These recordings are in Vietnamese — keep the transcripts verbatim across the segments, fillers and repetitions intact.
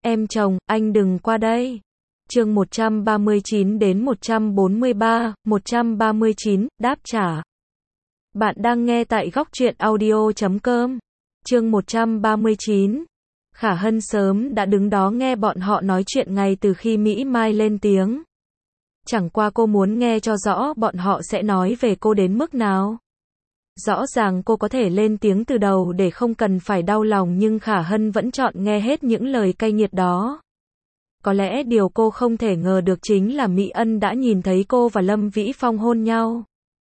Em chồng, anh đừng qua đây. Chương một trăm ba mươi chín đến một trăm bốn mươi ba, một trăm ba mươi chín, đáp trả. Bạn đang nghe tại góc truyện audio chấm com. Chương một trăm ba mươi chín. Khả Hân sớm đã đứng đó nghe bọn họ nói chuyện ngay từ khi Mỹ Mai lên tiếng. Chẳng qua cô muốn nghe cho rõ bọn họ sẽ nói về cô đến mức nào. Rõ ràng cô có thể lên tiếng từ đầu để không cần phải đau lòng, nhưng Khả Hân vẫn chọn nghe hết những lời cay nghiệt đó. Có lẽ điều cô không thể ngờ được chính là Mỹ Ân đã nhìn thấy cô và Lâm Vĩ Phong hôn nhau.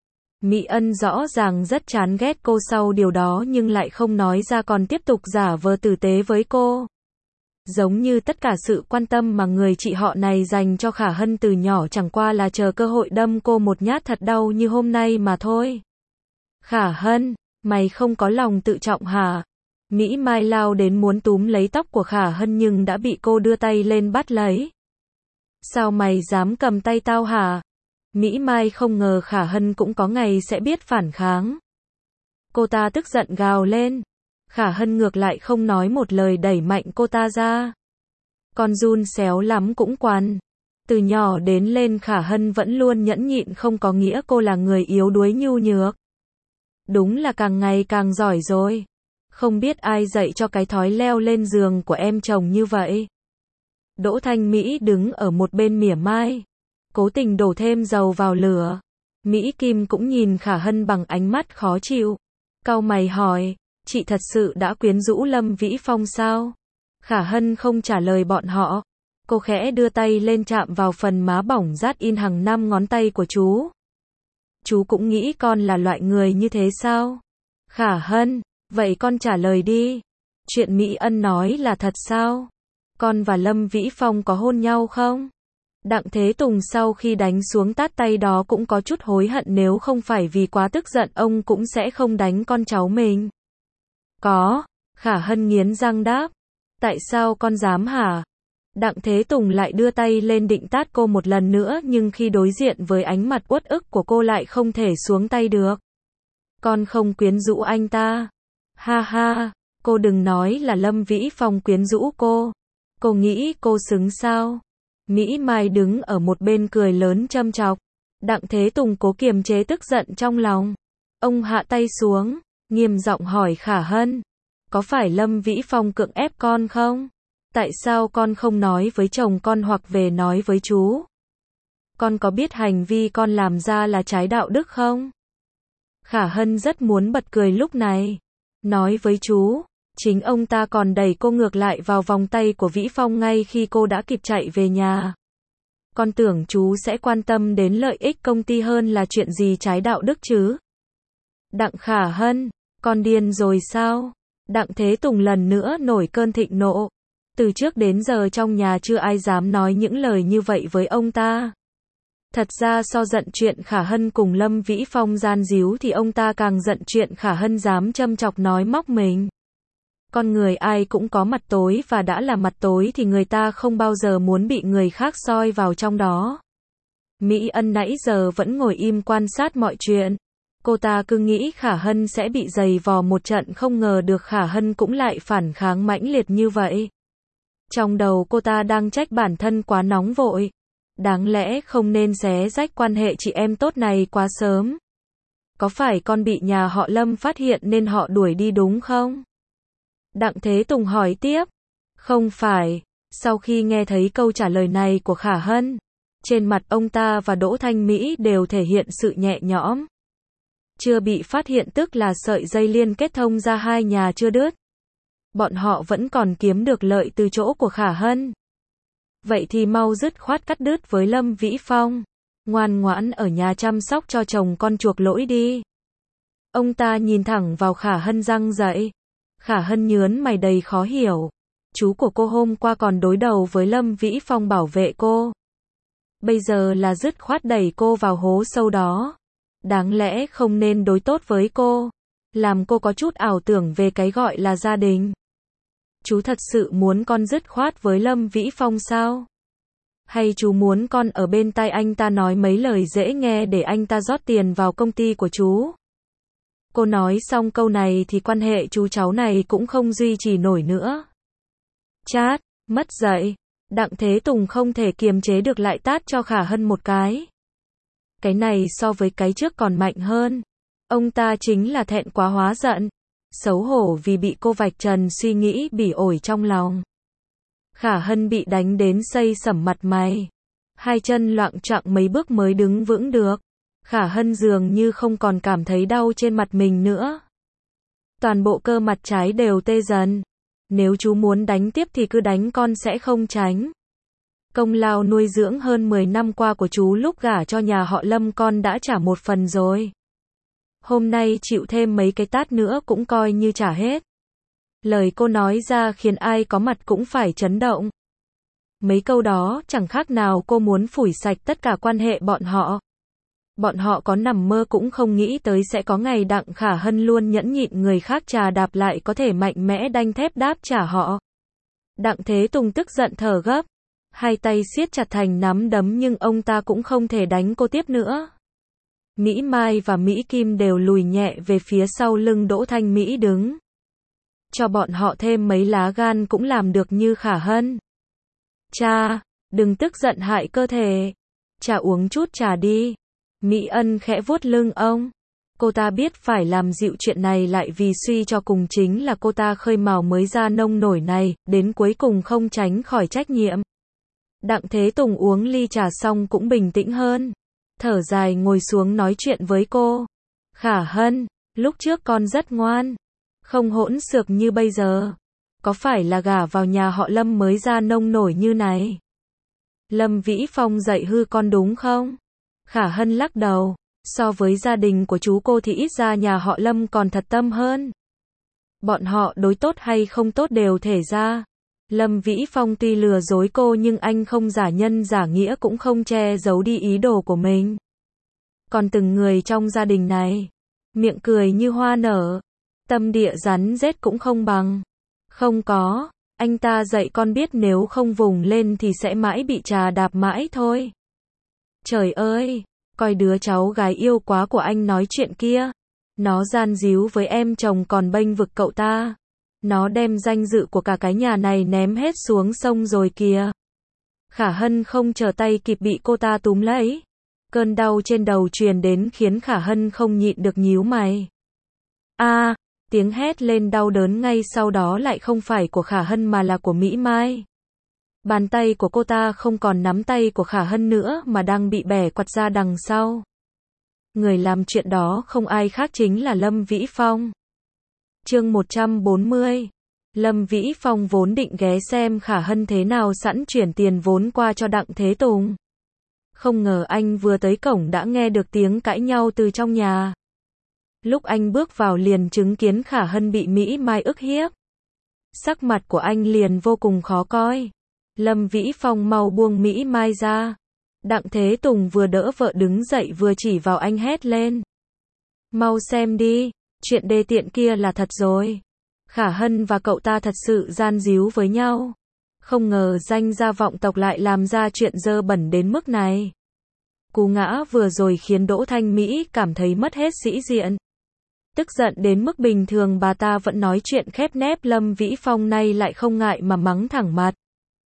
Mỹ Ân rõ ràng rất chán ghét cô sau điều đó nhưng lại không nói ra, còn tiếp tục giả vờ tử tế với cô. Giống như tất cả sự quan tâm mà người chị họ này dành cho Khả Hân từ nhỏ chẳng qua là chờ cơ hội đâm cô một nhát thật đau như hôm nay mà thôi. Khả Hân, mày không có lòng tự trọng hả? Mỹ Mai lao đến muốn túm lấy tóc của Khả Hân nhưng đã bị cô đưa tay lên bắt lấy. Sao mày dám cầm tay tao hả? Mỹ Mai không ngờ Khả Hân cũng có ngày sẽ biết phản kháng. Cô ta tức giận gào lên. Khả Hân ngược lại không nói một lời, đẩy mạnh cô ta ra. Con giun xéo lắm cũng quằn. Từ nhỏ đến lên Khả Hân vẫn luôn nhẫn nhịn, không có nghĩa cô là người yếu đuối nhu nhược. Đúng là càng ngày càng giỏi rồi. Không biết ai dạy cho cái thói leo lên giường của em chồng như vậy. Đỗ Thanh Mỹ đứng ở một bên mỉa mai, cố tình đổ thêm dầu vào lửa. Mỹ Kim cũng nhìn Khả Hân bằng ánh mắt khó chịu. Cau mày hỏi, chị thật sự đã quyến rũ Lâm Vĩ Phong sao? Khả Hân không trả lời bọn họ. Cô khẽ đưa tay lên chạm vào phần má bỏng rát in hàng năm ngón tay của chú. Chú cũng nghĩ con là loại người như thế sao? Khả Hân, vậy con trả lời đi. Chuyện Mỹ Ân nói là thật sao? Con và Lâm Vĩ Phong có hôn nhau không? Đặng Thế Tùng sau khi đánh xuống tát tay đó cũng có chút hối hận, nếu không phải vì quá tức giận ông cũng sẽ không đánh con cháu mình. Có, Khả Hân nghiến răng đáp. Tại sao con dám hả? Đặng Thế Tùng lại đưa tay lên định tát cô một lần nữa, nhưng khi đối diện với ánh mặt uất ức của cô lại không thể xuống tay được. Con không quyến rũ anh ta. Ha ha, cô đừng nói là Lâm Vĩ Phong quyến rũ cô. Cô nghĩ cô xứng sao? Mỹ Mai đứng ở một bên cười lớn châm chọc. Đặng Thế Tùng cố kiềm chế tức giận trong lòng. Ông hạ tay xuống, nghiêm giọng hỏi Khả Hân. Có phải Lâm Vĩ Phong cưỡng ép con không? Tại sao con không nói với chồng con hoặc về nói với chú? Con có biết hành vi con làm ra là trái đạo đức không? Khả Hân rất muốn bật cười lúc này. Nói với chú, chính ông ta còn đẩy cô ngược lại vào vòng tay của Vĩ Phong ngay khi cô đã kịp chạy về nhà. Con tưởng chú sẽ quan tâm đến lợi ích công ty hơn là chuyện gì trái đạo đức chứ? Đặng Khả Hân, con điên rồi sao? Đặng Thế Tùng lần nữa nổi cơn thịnh nộ. Từ trước đến giờ trong nhà chưa ai dám nói những lời như vậy với ông ta. Thật ra so giận chuyện Khả Hân cùng Lâm Vĩ Phong gian díu thì ông ta càng giận chuyện Khả Hân dám châm chọc nói móc mình. Con người ai cũng có mặt tối, và đã là mặt tối thì người ta không bao giờ muốn bị người khác soi vào trong đó. Mỹ Ân nãy giờ vẫn ngồi im quan sát mọi chuyện. Cô ta cứ nghĩ Khả Hân sẽ bị giày vò một trận, không ngờ được Khả Hân cũng lại phản kháng mãnh liệt như vậy. Trong đầu cô ta đang trách bản thân quá nóng vội. Đáng lẽ không nên xé rách quan hệ chị em tốt này quá sớm. Có phải con bị nhà họ Lâm phát hiện nên họ đuổi đi đúng không? Đặng Thế Tùng hỏi tiếp. Không phải. Sau khi nghe thấy câu trả lời này của Khả Hân, trên mặt ông ta và Đỗ Thanh Mỹ đều thể hiện sự nhẹ nhõm. Chưa bị phát hiện tức là sợi dây liên kết thông ra hai nhà chưa đứt. Bọn họ vẫn còn kiếm được lợi từ chỗ của Khả Hân. Vậy thì mau dứt khoát cắt đứt với Lâm Vĩ Phong. Ngoan ngoãn ở nhà chăm sóc cho chồng con chuộc lỗi đi. Ông ta nhìn thẳng vào Khả Hân răng dậy. Khả Hân nhớn mày đầy khó hiểu. Chú của cô hôm qua còn đối đầu với Lâm Vĩ Phong bảo vệ cô. Bây giờ là dứt khoát đẩy cô vào hố sâu đó. Đáng lẽ không nên đối tốt với cô. Làm cô có chút ảo tưởng về cái gọi là gia đình. Chú thật sự muốn con dứt khoát với Lâm Vĩ Phong sao? Hay chú muốn con ở bên tai anh ta nói mấy lời dễ nghe để anh ta rót tiền vào công ty của chú? Cô nói xong câu này thì quan hệ chú cháu này cũng không duy trì nổi nữa. Chát, Mất dạy. Đặng Thế Tùng không thể kiềm chế được lại tát cho Khả Hân một cái. Cái này so với cái trước còn mạnh hơn. Ông ta chính là thẹn quá hóa giận. Xấu hổ vì bị cô vạch trần suy nghĩ bỉ ổi trong lòng. Khả Hân bị đánh đến xây sẩm mặt mày. Hai chân loạng choạng mấy bước mới đứng vững được. Khả Hân dường như không còn cảm thấy đau trên mặt mình nữa. Toàn bộ cơ mặt trái đều tê dần. Nếu chú muốn đánh tiếp thì cứ đánh, con sẽ không tránh. Công lao nuôi dưỡng hơn mười năm qua của chú lúc gả cho nhà họ Lâm con đã trả một phần rồi. Hôm nay chịu thêm mấy cái tát nữa cũng coi như trả hết. Lời cô nói ra khiến ai có mặt cũng phải chấn động. Mấy câu đó chẳng khác nào cô muốn phủi sạch tất cả quan hệ bọn họ. Bọn họ có nằm mơ cũng không nghĩ tới sẽ có ngày Đặng Khả Hân luôn nhẫn nhịn người khác trà đạp lại có thể mạnh mẽ đanh thép đáp trả họ. Đặng Thế Tùng tức giận thở gấp. Hai tay siết chặt thành nắm đấm nhưng ông ta cũng không thể đánh cô tiếp nữa. Mỹ Mai và Mỹ Kim đều lùi nhẹ về phía sau lưng Đỗ Thanh Mỹ đứng. Cho bọn họ thêm mấy lá gan cũng làm được như Khả Hân. Cha, đừng tức giận hại cơ thể. Cha uống chút trà đi. Mỹ Ân khẽ vuốt lưng ông. Cô ta biết phải làm dịu chuyện này lại vì suy cho cùng chính là cô ta khơi mào mới ra nông nổi này, đến cuối cùng không tránh khỏi trách nhiệm. Đặng Thế Tùng uống ly trà xong cũng bình tĩnh hơn. Thở dài ngồi xuống nói chuyện với cô. Khả Hân, lúc trước con rất ngoan. Không hỗn xược như bây giờ. Có phải là gả vào nhà họ Lâm mới ra nông nổi như này? Lâm Vĩ Phong dạy hư con đúng không? Khả Hân lắc đầu. So với gia đình của chú cô thì ít ra nhà họ Lâm còn thật tâm hơn. Bọn họ đối tốt hay không tốt đều thể ra. Lâm Vĩ Phong tuy lừa dối cô nhưng anh không giả nhân giả nghĩa cũng không che giấu đi ý đồ của mình. Còn từng người trong gia đình này, miệng cười như hoa nở, tâm địa rắn rết cũng không bằng. Không có, anh ta dạy con biết nếu không vùng lên thì sẽ mãi bị trà đạp mãi thôi. Trời ơi, coi đứa cháu gái yêu quá của anh nói chuyện kia. Nó gian díu với em chồng còn bênh vực cậu ta. Nó đem danh dự của cả cái nhà này ném hết xuống sông rồi kìa. Khả Hân không chờ tay kịp bị cô ta túm lấy. Cơn đau trên đầu truyền đến khiến Khả Hân không nhịn được nhíu mày. A, à, tiếng hét lên đau đớn ngay sau đó lại không phải của Khả Hân mà là của Mỹ Mai. Bàn tay của cô ta không còn nắm tay của Khả Hân nữa mà đang bị bẻ quặt ra đằng sau. Người làm chuyện đó không ai khác chính là Lâm Vĩ Phong. Chương một trăm bốn mươi. Lâm Vĩ Phong vốn định ghé xem Khả Hân thế nào sẵn chuyển tiền vốn qua cho Đặng Thế Tùng. Không ngờ anh vừa tới cổng đã nghe được tiếng cãi nhau từ trong nhà. Lúc anh bước vào liền chứng kiến Khả Hân bị Mỹ Mai ức hiếp. Sắc mặt của anh liền vô cùng khó coi. Lâm Vĩ Phong mau buông Mỹ Mai ra. Đặng Thế Tùng vừa đỡ vợ đứng dậy vừa chỉ vào anh hét lên. Mau xem đi, chuyện đê tiện kia là thật rồi. Khả Hân và cậu ta thật sự gian díu với nhau. Không ngờ danh gia vọng tộc lại làm ra chuyện dơ bẩn đến mức này. Cú ngã vừa rồi khiến Đỗ Thanh Mỹ cảm thấy mất hết sĩ diện. Tức giận đến mức bình thường bà ta vẫn nói chuyện khép nép, Lâm Vĩ Phong nay lại không ngại mà mắng thẳng mặt.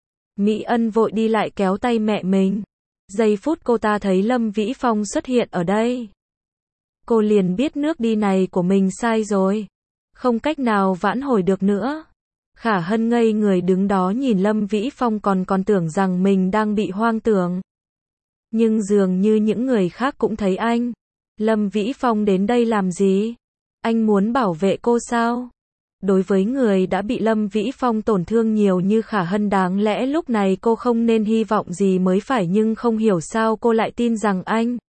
Mỹ Ân vội đi lại kéo tay mẹ mình. Giây phút cô ta thấy Lâm Vĩ Phong xuất hiện ở đây, cô liền biết nước đi này của mình sai rồi. Không cách nào vãn hồi được nữa. Khả Hân ngây người đứng đó nhìn Lâm Vĩ Phong còn còn tưởng rằng mình đang bị hoang tưởng. Nhưng dường như những người khác cũng thấy anh. Lâm Vĩ Phong đến đây làm gì? Anh muốn bảo vệ cô sao? Đối với người đã bị Lâm Vĩ Phong tổn thương nhiều như Khả Hân đáng lẽ lúc này cô không nên hy vọng gì mới phải, nhưng không hiểu sao cô lại tin rằng anh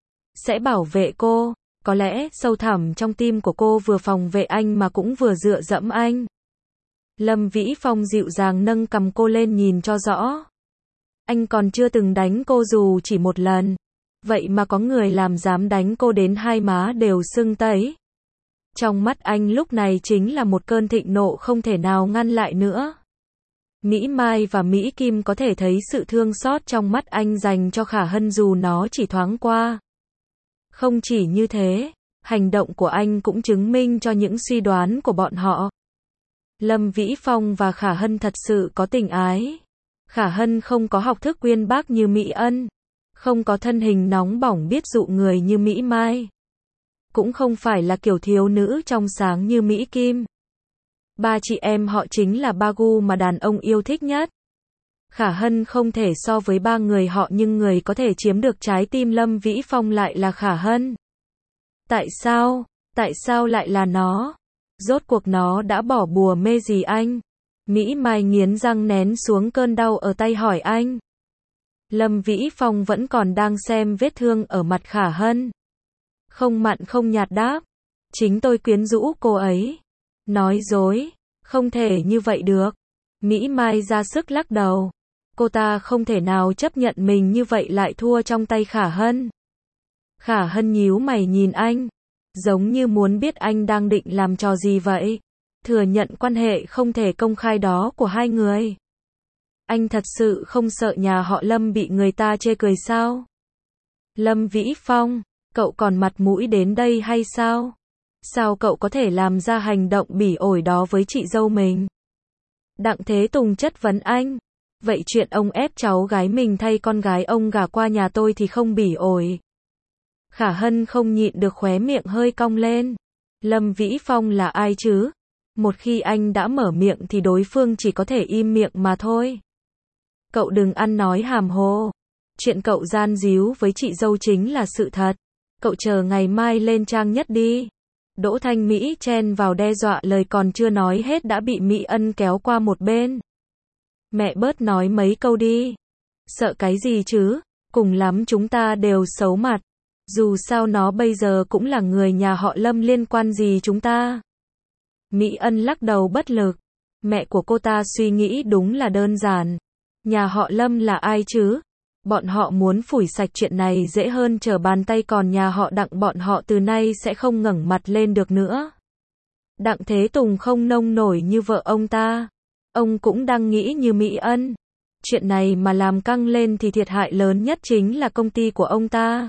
sẽ bảo vệ cô. Có lẽ sâu thẳm trong tim của cô vừa phòng vệ anh mà cũng vừa dựa dẫm anh. Lâm Vĩ Phong dịu dàng nâng cầm cô lên nhìn cho rõ. Anh còn chưa từng đánh cô dù chỉ một lần. Vậy mà có người làm dám đánh cô đến hai má đều sưng tấy. Trong mắt anh lúc này chính là một cơn thịnh nộ không thể nào ngăn lại nữa. Mỹ Mai và Mỹ Kim có thể thấy sự thương xót trong mắt anh dành cho Khả Hân dù nó chỉ thoáng qua. Không chỉ như thế, hành động của anh cũng chứng minh cho những suy đoán của bọn họ. Lâm Vĩ Phong và Khả Hân thật sự có tình ái. Khả Hân không có học thức uyên bác như Mỹ Ân, không có thân hình nóng bỏng biết dụ người như Mỹ Mai, cũng không phải là kiểu thiếu nữ trong sáng như Mỹ Kim. Ba chị em họ chính là ba gu mà đàn ông yêu thích nhất. Khả Hân không thể so với ba người họ, nhưng người có thể chiếm được trái tim Lâm Vĩ Phong lại là Khả Hân. Tại sao? Tại sao lại là nó? Rốt cuộc nó đã bỏ bùa mê gì anh? Mỹ Mai nghiến răng nén xuống cơn đau ở tay hỏi anh. Lâm Vĩ Phong vẫn còn đang xem vết thương ở mặt Khả Hân. Không mặn không nhạt đáp. Chính tôi quyến rũ cô ấy. Nói dối. Không thể như vậy được. Mỹ Mai ra sức lắc đầu. Cô ta không thể nào chấp nhận mình như vậy lại thua trong tay Khả Hân. Khả Hân nhíu mày nhìn anh, giống như muốn biết anh đang định làm trò gì vậy. Thừa nhận quan hệ không thể công khai đó của hai người. Anh thật sự không sợ nhà họ Lâm bị người ta chê cười sao? Lâm Vĩ Phong, cậu còn mặt mũi đến đây hay sao? Sao cậu có thể làm ra hành động bỉ ổi đó với chị dâu mình? Đặng Thế Tùng chất vấn anh. Vậy chuyện ông ép cháu gái mình thay con gái ông gả qua nhà tôi thì không bỉ ổi. Khả Hân không nhịn được khóe miệng hơi cong lên. Lâm Vĩ Phong là ai chứ? Một khi anh đã mở miệng thì đối phương chỉ có thể im miệng mà thôi. Cậu đừng ăn nói hàm hồ. Chuyện cậu gian díu với chị dâu chính là sự thật. Cậu chờ ngày mai lên trang nhất đi. Đỗ Thanh Mỹ chen vào đe dọa, lời còn chưa nói hết đã bị Mỹ Ân kéo qua một bên. Mẹ bớt nói mấy câu đi. Sợ cái gì chứ? Cùng lắm chúng ta đều xấu mặt. Dù sao nó bây giờ cũng là người nhà họ Lâm, liên quan gì chúng ta? Mỹ Ân lắc đầu bất lực. Mẹ của cô ta suy nghĩ đúng là đơn giản. Nhà họ Lâm là ai chứ? Bọn họ muốn phủi sạch chuyện này dễ hơn trở bàn tay, còn nhà họ Đặng bọn họ từ nay sẽ không ngẩng mặt lên được nữa. Đặng Thế Tùng không nông nổi như vợ ông ta. Ông cũng đang nghĩ như Mỹ Ân. Chuyện này mà làm căng lên thì thiệt hại lớn nhất chính là công ty của ông ta.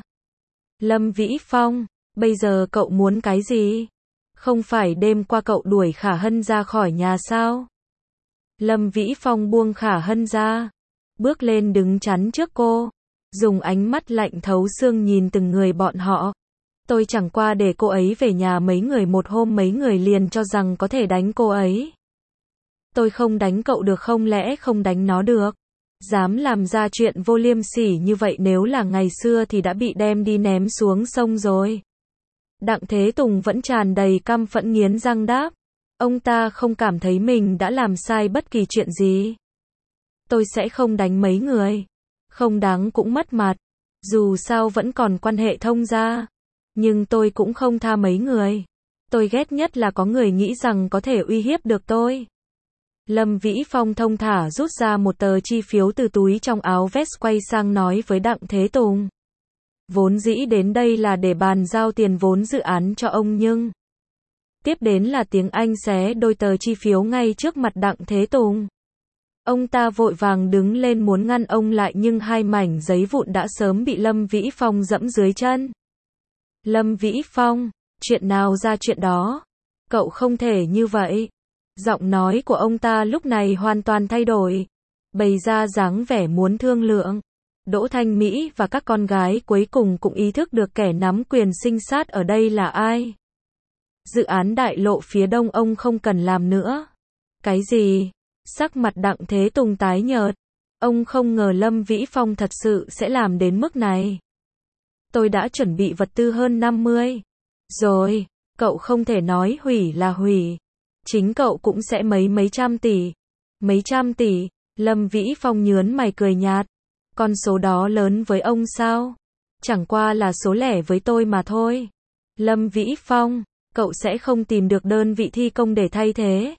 Lâm Vĩ Phong, bây giờ cậu muốn cái gì? Không phải đêm qua cậu đuổi Khả Hân ra khỏi nhà sao? Lâm Vĩ Phong buông Khả Hân ra, bước lên đứng chắn trước cô, dùng ánh mắt lạnh thấu xương nhìn từng người bọn họ. Tôi chẳng qua để cô ấy về nhà mấy người một hôm, mấy người liền cho rằng có thể đánh cô ấy. Tôi không đánh cậu được, không lẽ không đánh nó được? Dám làm ra chuyện vô liêm sỉ như vậy nếu là ngày xưa thì đã bị đem đi ném xuống sông rồi. Đặng Thế Tùng vẫn tràn đầy căm phẫn nghiến răng đáp. Ông ta không cảm thấy mình đã làm sai bất kỳ chuyện gì. Tôi sẽ không đánh mấy người. Không đáng cũng mất mặt. Dù sao vẫn còn quan hệ thông gia. Nhưng tôi cũng không tha mấy người. Tôi ghét nhất là có người nghĩ rằng có thể uy hiếp được tôi. Lâm Vĩ Phong thông thả rút ra một tờ chi phiếu từ túi trong áo vest, quay sang nói với Đặng Thế Tùng. Vốn dĩ đến đây là để bàn giao tiền vốn dự án cho ông, nhưng tiếp đến là tiếng Anh xé đôi tờ chi phiếu ngay trước mặt Đặng Thế Tùng. Ông ta vội vàng đứng lên muốn ngăn ông lại, nhưng hai mảnh giấy vụn đã sớm bị Lâm Vĩ Phong dẫm dưới chân. Lâm Vĩ Phong, chuyện nào ra chuyện đó. Cậu không thể như vậy. Giọng nói của ông ta lúc này hoàn toàn thay đổi, bày ra dáng vẻ muốn thương lượng. Đỗ Thanh Mỹ và các con gái cuối cùng cũng ý thức được kẻ nắm quyền sinh sát ở đây là ai. Dự án đại lộ phía đông ông không cần làm nữa. Cái gì? Sắc mặt Đặng Thế Tùng tái nhợt. Ông không ngờ Lâm Vĩ Phong thật sự sẽ làm đến mức này. Tôi đã chuẩn bị vật tư hơn năm mươi. Rồi, cậu không thể nói hủy là hủy. Chính cậu cũng sẽ mấy mấy trăm tỷ. Mấy trăm tỷ, Lâm Vĩ Phong nhớn mày cười nhạt. Con số đó lớn với ông sao? Chẳng qua là số lẻ với tôi mà thôi. Lâm Vĩ Phong, cậu sẽ không tìm được đơn vị thi công để thay thế.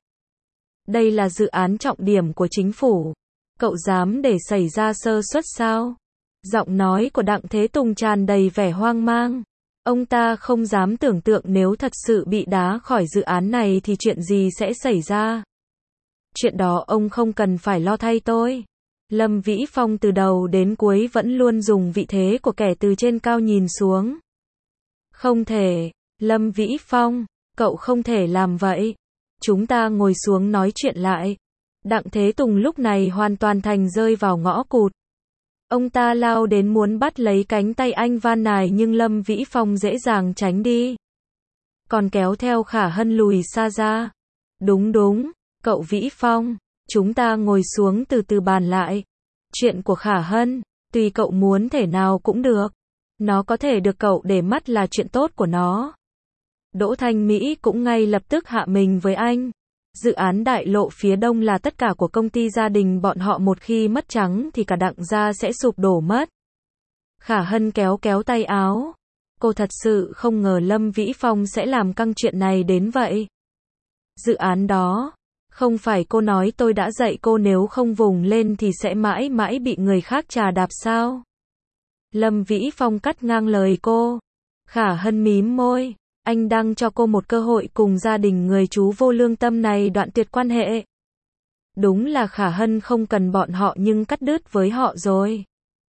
Đây là dự án trọng điểm của chính phủ. Cậu dám để xảy ra sơ suất sao? Giọng nói của Đặng Thế Tùng tràn đầy vẻ hoang mang. Ông ta không dám tưởng tượng nếu thật sự bị đá khỏi dự án này thì chuyện gì sẽ xảy ra. Chuyện đó ông không cần phải lo thay tôi. Lâm Vĩ Phong từ đầu đến cuối vẫn luôn dùng vị thế của kẻ từ trên cao nhìn xuống. Không thể. Lâm Vĩ Phong, cậu không thể làm vậy. Chúng ta ngồi xuống nói chuyện lại. Đặng Thế Tùng lúc này hoàn toàn thành rơi vào ngõ cụt. Ông ta lao đến muốn bắt lấy cánh tay anh van nài nhưng Lâm Vĩ Phong dễ dàng tránh đi. Còn kéo theo Khả Hân lùi xa ra. Đúng đúng, cậu Vĩ Phong, chúng ta ngồi xuống từ từ bàn lại. Chuyện của Khả Hân, tùy cậu muốn thể nào cũng được. Nó có thể được cậu để mắt là chuyện tốt của nó. Đỗ Thanh Mỹ cũng ngay lập tức hạ mình với anh. Dự án đại lộ phía đông là tất cả của công ty gia đình bọn họ, một khi mất trắng thì cả Đặng gia sẽ sụp đổ mất. Khả Hân kéo kéo tay áo. Cô thật sự không ngờ Lâm Vĩ Phong sẽ làm căng chuyện này đến vậy. Dự án đó, không phải cô nói tôi đã dạy cô nếu không vùng lên thì sẽ mãi mãi bị người khác chà đạp sao? Lâm Vĩ Phong cắt ngang lời cô. Khả Hân mím môi. Anh đang cho cô một cơ hội cùng gia đình người chú vô lương tâm này đoạn tuyệt quan hệ. Đúng là Khả Hân không cần bọn họ nhưng cắt đứt với họ rồi.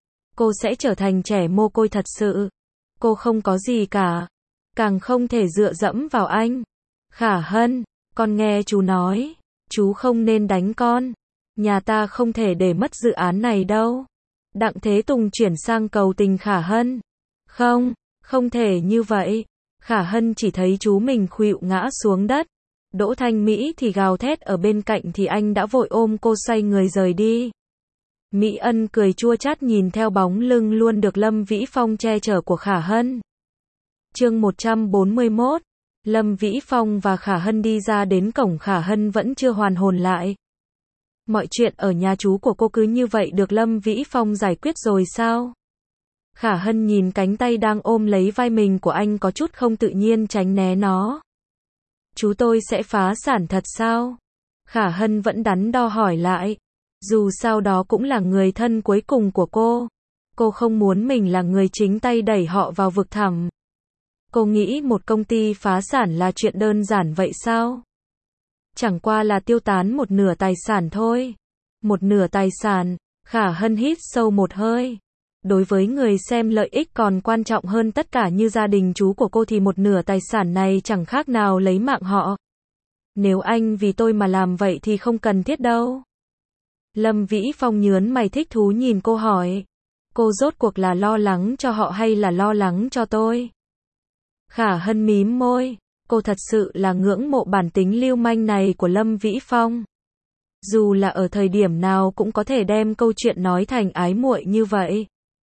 Cô sẽ trở thành trẻ mồ côi thật sự. Cô không có gì cả. Càng không thể dựa dẫm vào anh. Khả Hân, con nghe chú nói. Chú không nên đánh con. Nhà ta không thể để mất dự án này đâu. Đặng Thế Tùng chuyển sang cầu tình Khả Hân. Không, không thể như vậy. Khả Hân chỉ thấy chú mình khuỵu ngã xuống đất. Đỗ Thanh Mỹ thì gào thét ở bên cạnh thì anh đã vội ôm cô xoay người rời đi. Mỹ Ân cười chua chát nhìn theo bóng lưng luôn được Lâm Vĩ Phong che chở của Khả Hân. Chương một trăm bốn mươi mốt. Lâm Vĩ Phong và Khả Hân đi ra đến cổng, Khả Hân vẫn chưa hoàn hồn lại. Mọi chuyện ở nhà chú của cô cứ như vậy được Lâm Vĩ Phong giải quyết rồi sao? Khả Hân nhìn cánh tay đang ôm lấy vai mình của anh có chút không tự nhiên tránh né nó. Chú tôi sẽ phá sản thật sao? Khả Hân vẫn đắn đo hỏi lại. Dù sao đó cũng là người thân cuối cùng của cô. Cô không muốn mình là người chính tay đẩy họ vào vực thẳm. Cô nghĩ một công ty phá sản là chuyện đơn giản vậy sao? Chẳng qua là tiêu tán một nửa tài sản thôi. Một nửa tài sản, Khả Hân hít sâu một hơi. Đối với người xem lợi ích còn quan trọng hơn tất cả như gia đình chú của cô thì một nửa tài sản này chẳng khác nào lấy mạng họ. Nếu anh vì tôi mà làm vậy thì không cần thiết đâu. Lâm Vĩ Phong nhớn mày thích thú nhìn cô hỏi. Cô rốt cuộc là lo lắng cho họ hay là lo lắng cho tôi? Khả Hân mím môi. Cô thật sự là ngưỡng mộ bản tính lưu manh này của Lâm Vĩ Phong. Dù là ở thời điểm nào cũng có thể đem câu chuyện nói thành ái muội như vậy.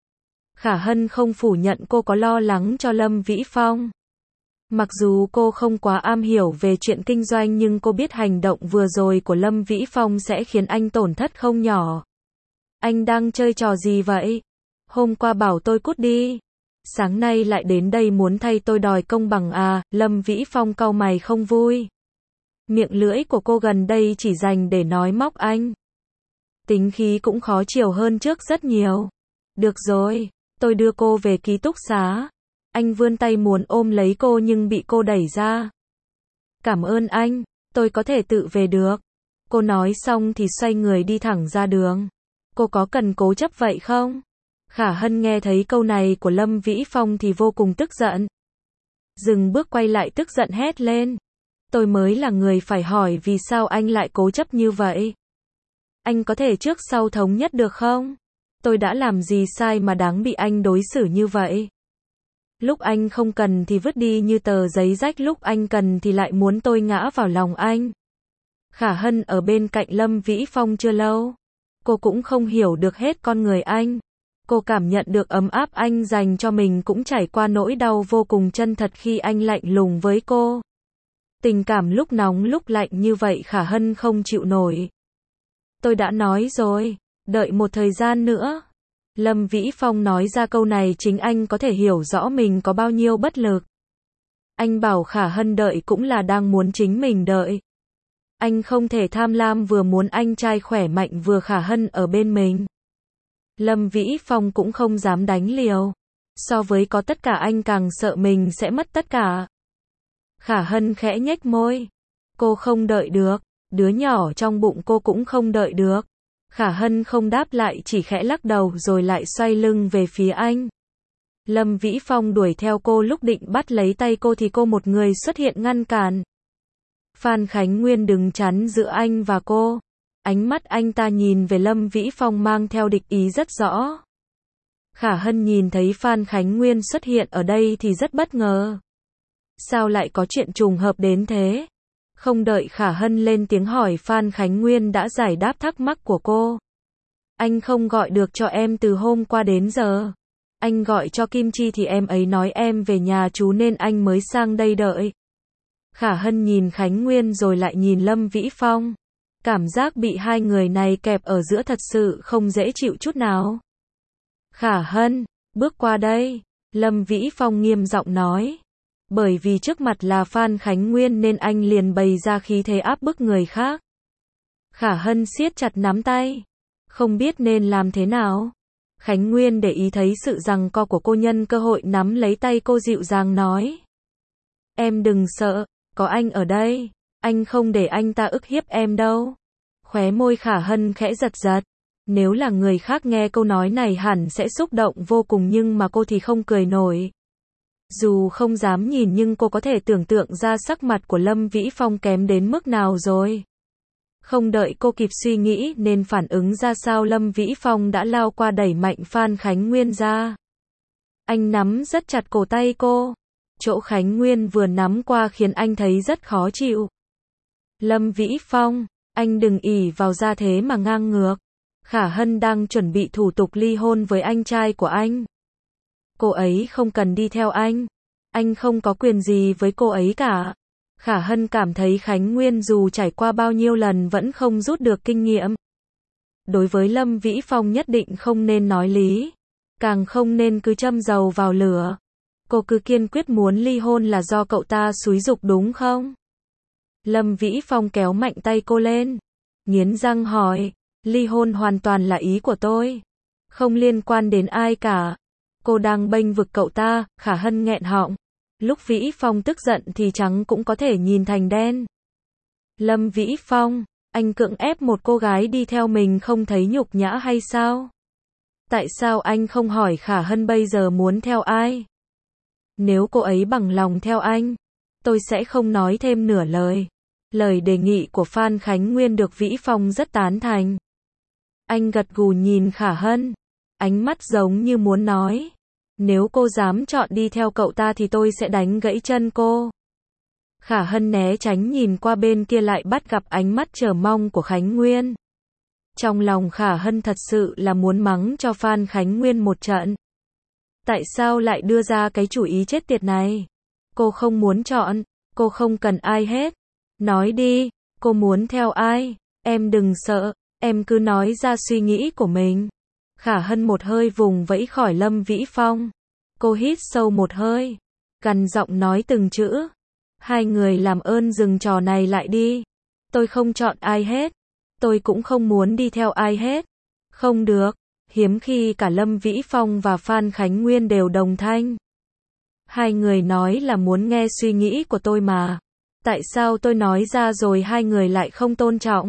Khả Hân không phủ nhận cô có lo lắng cho Lâm Vĩ Phong. Mặc dù cô không quá am hiểu về chuyện kinh doanh nhưng cô biết hành động vừa rồi của Lâm Vĩ Phong sẽ khiến anh tổn thất không nhỏ. Anh đang chơi trò gì vậy? Hôm qua bảo tôi cút đi. Sáng nay lại đến đây muốn thay tôi đòi công bằng à? Lâm Vĩ Phong cau mày không vui. Miệng lưỡi của cô gần đây chỉ dành để nói móc anh. Tính khí cũng khó chiều hơn trước rất nhiều. Được rồi, tôi đưa cô về ký túc xá. Anh vươn tay muốn ôm lấy cô nhưng bị cô đẩy ra. Cảm ơn anh, tôi có thể tự về được. Cô nói xong thì xoay người đi thẳng ra đường. Cô có cần cố chấp vậy không? Khả Hân nghe thấy câu này của Lâm Vĩ Phong thì vô cùng tức giận. Dừng bước quay lại tức giận hét lên. Tôi mới là người phải hỏi vì sao anh lại cố chấp như vậy. Anh có thể trước sau thống nhất được không? Tôi đã làm gì sai mà đáng bị anh đối xử như vậy? Lúc anh không cần thì vứt đi như tờ giấy rách, lúc anh cần thì lại muốn tôi ngã vào lòng anh. Khả Hân ở bên cạnh Lâm Vĩ Phong chưa lâu. Cô cũng không hiểu được hết con người anh. Cô cảm nhận được ấm áp anh dành cho mình, cũng trải qua nỗi đau vô cùng chân thật khi anh lạnh lùng với cô. Tình cảm lúc nóng lúc lạnh như vậy Khả Hân không chịu nổi. Tôi đã nói rồi, đợi một thời gian nữa. Lâm Vĩ Phong nói ra câu này chính anh có thể hiểu rõ mình có bao nhiêu bất lực. Anh bảo Khả Hân đợi cũng là đang muốn chính mình đợi. Anh không thể tham lam vừa muốn anh trai khỏe mạnh vừa Khả Hân ở bên mình. Lâm Vĩ Phong cũng không dám đánh liều. So với có tất cả anh càng sợ mình sẽ mất tất cả. Khả Hân khẽ nhếch môi. Cô không đợi được. Đứa nhỏ trong bụng cô cũng không đợi được. Khả Hân không đáp lại, chỉ khẽ lắc đầu rồi lại xoay lưng về phía anh. Lâm Vĩ Phong đuổi theo cô, lúc định bắt lấy tay cô thì cô một người xuất hiện ngăn cản. Phan Khánh Nguyên đứng chắn giữa anh và cô. Ánh mắt anh ta nhìn về Lâm Vĩ Phong mang theo địch ý rất rõ. Khả Hân nhìn thấy Phan Khánh Nguyên xuất hiện ở đây thì rất bất ngờ. Sao lại có chuyện trùng hợp đến thế? Không đợi Khả Hân lên tiếng hỏi, Phan Khánh Nguyên đã giải đáp thắc mắc của cô. Anh không gọi được cho em từ hôm qua đến giờ. Anh gọi cho Kim Chi thì em ấy nói em về nhà chú nên anh mới sang đây đợi. Khả Hân nhìn Khánh Nguyên rồi lại nhìn Lâm Vĩ Phong. Cảm giác bị hai người này kẹp ở giữa thật sự không dễ chịu chút nào. Khả Hân, bước qua đây, Lâm Vĩ Phong nghiêm giọng nói. Bởi vì trước mặt là Phan Khánh Nguyên nên anh liền bày ra khí thế áp bức người khác. Khả Hân siết chặt nắm tay, không biết nên làm thế nào. Khánh Nguyên để ý thấy sự giằng co của cô, nhân cơ hội nắm lấy tay cô dịu dàng nói. Em đừng sợ, có anh ở đây, anh không để anh ta ức hiếp em đâu. Khóe môi Khả Hân khẽ giật giật. Nếu là người khác nghe câu nói này hẳn sẽ xúc động vô cùng, nhưng mà cô thì không cười nổi. Dù không dám nhìn nhưng cô có thể tưởng tượng ra sắc mặt của Lâm Vĩ Phong kém đến mức nào rồi. Không đợi cô kịp suy nghĩ nên phản ứng ra sao, Lâm Vĩ Phong đã lao qua đẩy mạnh Phan Khánh Nguyên ra. Anh nắm rất chặt cổ tay cô. Chỗ Khánh Nguyên vừa nắm qua khiến anh thấy rất khó chịu. Lâm Vĩ Phong, anh đừng ỷ vào gia thế mà ngang ngược. Khả Hân đang chuẩn bị thủ tục ly hôn với anh trai của anh. Cô ấy không cần đi theo anh. Anh không có quyền gì với cô ấy cả. Khả Hân cảm thấy Khánh Nguyên dù trải qua bao nhiêu lần vẫn không rút được kinh nghiệm. Đối với Lâm Vĩ Phong nhất định không nên nói lý. Càng không nên cứ châm dầu vào lửa. Cô cứ kiên quyết muốn ly hôn là do cậu ta xúi giục đúng không? Lâm Vĩ Phong kéo mạnh tay cô lên. Nghiến răng hỏi. Ly hôn hoàn toàn là ý của tôi. Không liên quan đến ai cả. Cô đang bênh vực cậu ta. Khả Hân nghẹn họng. Lúc Vĩ Phong tức giận thì trắng cũng có thể nhìn thành đen. Lâm Vĩ Phong, anh cưỡng ép một cô gái đi theo mình không thấy nhục nhã hay sao? Tại sao anh không hỏi Khả Hân bây giờ muốn theo ai? Nếu cô ấy bằng lòng theo anh, tôi sẽ không nói thêm nửa lời. Lời đề nghị của Phan Khánh Nguyên được Vĩ Phong rất tán thành. Anh gật gù nhìn Khả Hân, ánh mắt giống như muốn nói. Nếu cô dám chọn đi theo cậu ta thì tôi sẽ đánh gãy chân cô. Khả Hân né tránh nhìn qua bên kia lại bắt gặp ánh mắt chờ mong của Khánh Nguyên. Trong lòng Khả Hân thật sự là muốn mắng cho Phan Khánh Nguyên một trận. Tại sao lại đưa ra cái chủ ý chết tiệt này? Cô không muốn chọn, cô không cần ai hết. Nói đi, cô muốn theo ai? Em đừng sợ, em cứ nói ra suy nghĩ của mình. Khả Hân một hơi vùng vẫy khỏi Lâm Vĩ Phong. Cô hít sâu một hơi, gằn giọng nói từng chữ. Hai người làm ơn dừng trò này lại đi. Tôi không chọn ai hết. Tôi cũng không muốn đi theo ai hết. Không được. Hiếm khi cả Lâm Vĩ Phong và Phan Khánh Nguyên đều đồng thanh. Hai người nói là muốn nghe suy nghĩ của tôi mà. Tại sao tôi nói ra rồi hai người lại không tôn trọng?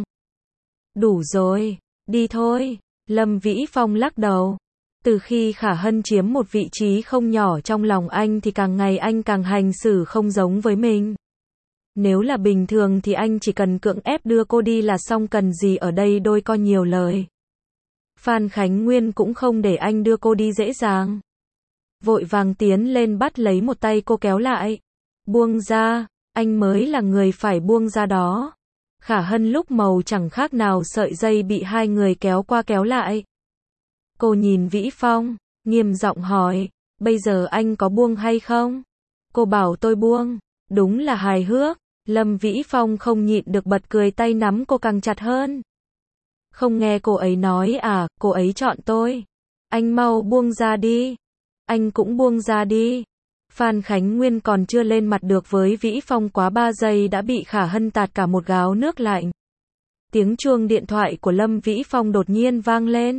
Đủ rồi, đi thôi. Lâm Vĩ Phong lắc đầu. Từ khi Khả Hân chiếm một vị trí không nhỏ trong lòng anh thì càng ngày anh càng hành xử không giống với mình. Nếu là bình thường thì anh chỉ cần cưỡng ép đưa cô đi là xong, cần gì ở đây đôi co nhiều lời. Phan Khánh Nguyên cũng không để anh đưa cô đi dễ dàng. Vội vàng tiến lên bắt lấy một tay cô kéo lại. Buông ra, anh mới là người phải buông ra đó. Khả Hân lúc màu chẳng khác nào sợi dây bị hai người kéo qua kéo lại. Cô nhìn Vĩ Phong, nghiêm giọng hỏi, bây giờ anh có buông hay không? Cô bảo tôi buông, đúng là hài hước. Lâm Vĩ Phong không nhịn được bật cười, tay nắm cô càng chặt hơn. Không nghe cô ấy nói à, cô ấy chọn tôi. Anh mau buông ra đi. Anh cũng buông ra đi. Phan Khánh Nguyên còn chưa lên mặt được với Vĩ Phong quá ba giây đã bị Khả Hân tạt cả một gáo nước lạnh. Tiếng chuông điện thoại của Lâm Vĩ Phong đột nhiên vang lên.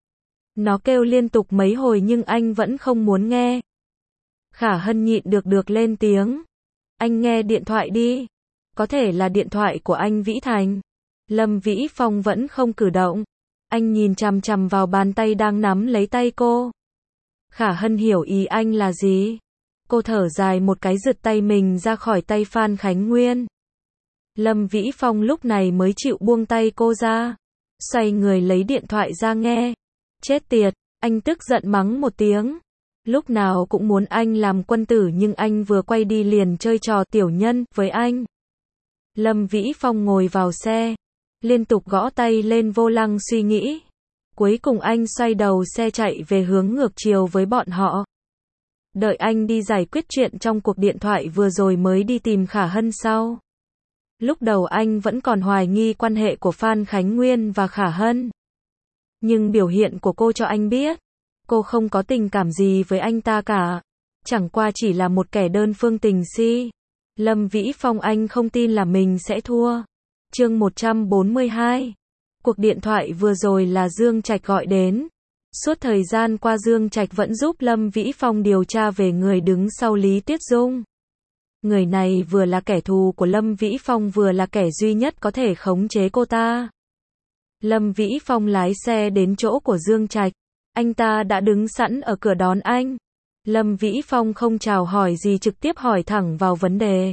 Nó kêu liên tục mấy hồi nhưng anh vẫn không muốn nghe. Khả Hân nhịn được được lên tiếng. Anh nghe điện thoại đi. Có thể là điện thoại của anh Vĩ Thành. Lâm Vĩ Phong vẫn không cử động. Anh nhìn chằm chằm vào bàn tay đang nắm lấy tay cô. Khả Hân hiểu ý anh là gì. Cô thở dài một cái, giật tay mình ra khỏi tay Phan Khánh Nguyên. Lâm Vĩ Phong lúc này mới chịu buông tay cô ra. Xoay người lấy điện thoại ra nghe. Chết tiệt, anh tức giận mắng một tiếng. Lúc nào cũng muốn anh làm quân tử nhưng anh vừa quay đi liền chơi trò tiểu nhân với anh. Lâm Vĩ Phong ngồi vào xe, liên tục gõ tay lên vô lăng suy nghĩ. Cuối cùng anh xoay đầu xe chạy về hướng ngược chiều với bọn họ. Đợi anh đi giải quyết chuyện trong cuộc điện thoại vừa rồi mới đi tìm Khả Hân sau. Lúc đầu anh vẫn còn hoài nghi quan hệ của Phan Khánh Nguyên và Khả Hân. Nhưng biểu hiện của cô cho anh biết, cô không có tình cảm gì với anh ta cả. Chẳng qua chỉ là một kẻ đơn phương tình si. Lâm Vĩ Phong anh không tin là mình sẽ thua. Chương một trăm bốn mươi hai. Cuộc điện thoại vừa rồi là Dương Trạch gọi đến. Suốt thời gian qua Dương Trạch vẫn giúp Lâm Vĩ Phong điều tra về người đứng sau Lý Tuyết Dung. Người này vừa là kẻ thù của Lâm Vĩ Phong vừa là kẻ duy nhất có thể khống chế cô ta. Lâm Vĩ Phong lái xe đến chỗ của Dương Trạch. Anh ta đã đứng sẵn ở cửa đón anh. Lâm Vĩ Phong không chào hỏi gì trực tiếp hỏi thẳng vào vấn đề.